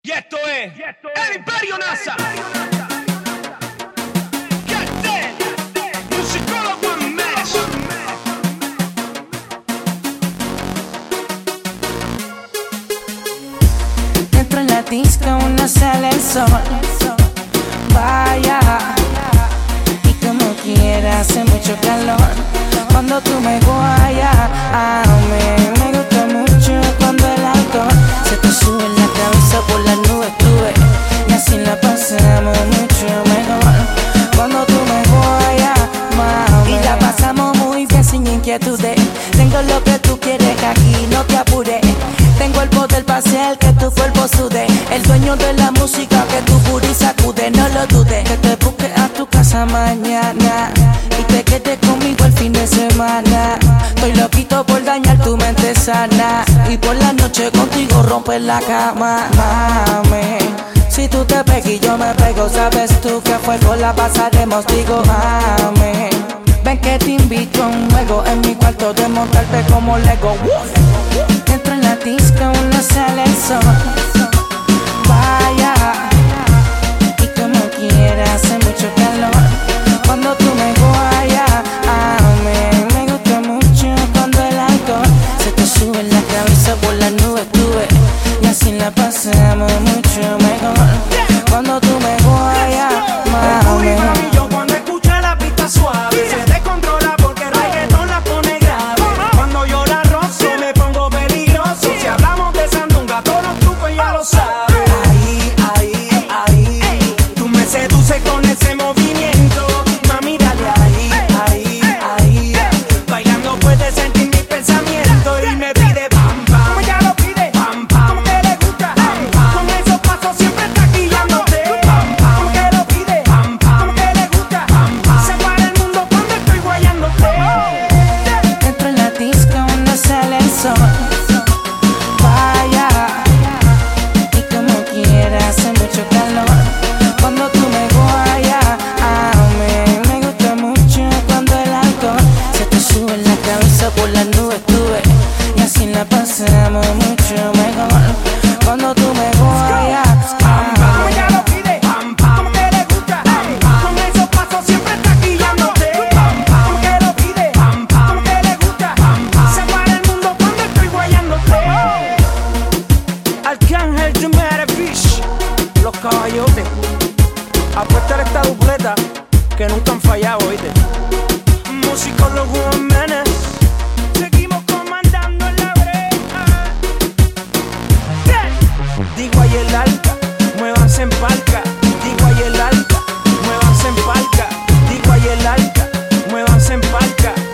Y esto es el Imperio NASA. Musicólogo en Mesh. Dentro en la disco uno sale el sol. Vaya, y como quiera hace mucho calor. Cuando tú me guayas, a mí me gusta mucho cuando el alcohol se te sube en la cabeza, por las nubes tuve, y así la pasamos mucho mejor. Cuando tú me guayas, mami, y la pasamos muy bien sin inquietudes. Tengo lo que tú quieres aquí, no te apures. Tengo el poder para hacer que tu cuerpo sude. El dueño de la música que tu booty sacude. No lo dudes, que te busque a tu casa mañana y te quedes conmigo el fin de semana. Estoy loquito por dañar tu mente sana y por la noche contigo romper la cama. Mami, si tú te pegas y yo me pego, sabes tú que a fuego la pasaremos. Digo, mami, ven que te invito a un juego en mi cuarto de montarte como Lego. Dentro en la disco uno sale el sol. Vaya, y como quiera hace mucho calor. Cuando tú me guayas, a mí me gusta mucho cuando el alcohol se te sube en la cabeza, por las nubes tuve, y así la pasamos mucho mejor. Cuando tú me guayas, mami, yo cuando escucha la pista suave se descontrola porque el reggaetón la pone grave. Cuando yo la rozo me pongo peligroso. Si hablamos de sandunga, todos los trucos ya lo sabes. Ahí, tú me seduces con ese movimiento. Mami, dale ahí. Bailando puedes sentir mis pensamientos y me pide pam pam. Como ella lo pide, pam pam. Como que le gusta, pam pam. Con esos pasos siempre taquillándote, pam pam. Como que lo pide, pam pam. Como que le gusta, pam pam. Se para el mundo cuando estoy guayándote. dentro en la disco uno sale el sol. Vaya, y como quiera hace mucho calor. Cuando tú me guayas, a mí me gusta mucho cuando el alcohol se te sube en la cabeza, por las nubes tuve, y así la pasamos mucho mejor. Cuando tú me guayas, Como ella lo pide, pam pam. Como que le gusta, pam pam. Con esos pasos siempre taquillándote, pam pam. Como que lo pide, pam pam. Como que le gusta, pam pam. Se para el mundo cuando estoy guayándote. Arcángel Jiménez Beach, los caballotes. Apuesta esta dupleta que nunca han fallado, oíste. Musicólogo en Menes. Seguimos comandando en la brecha. Digo ahí el alca, muévanse en palca. Digo ahí el alca, muévanse en palca. Digo ahí el alca, muévanse en palca.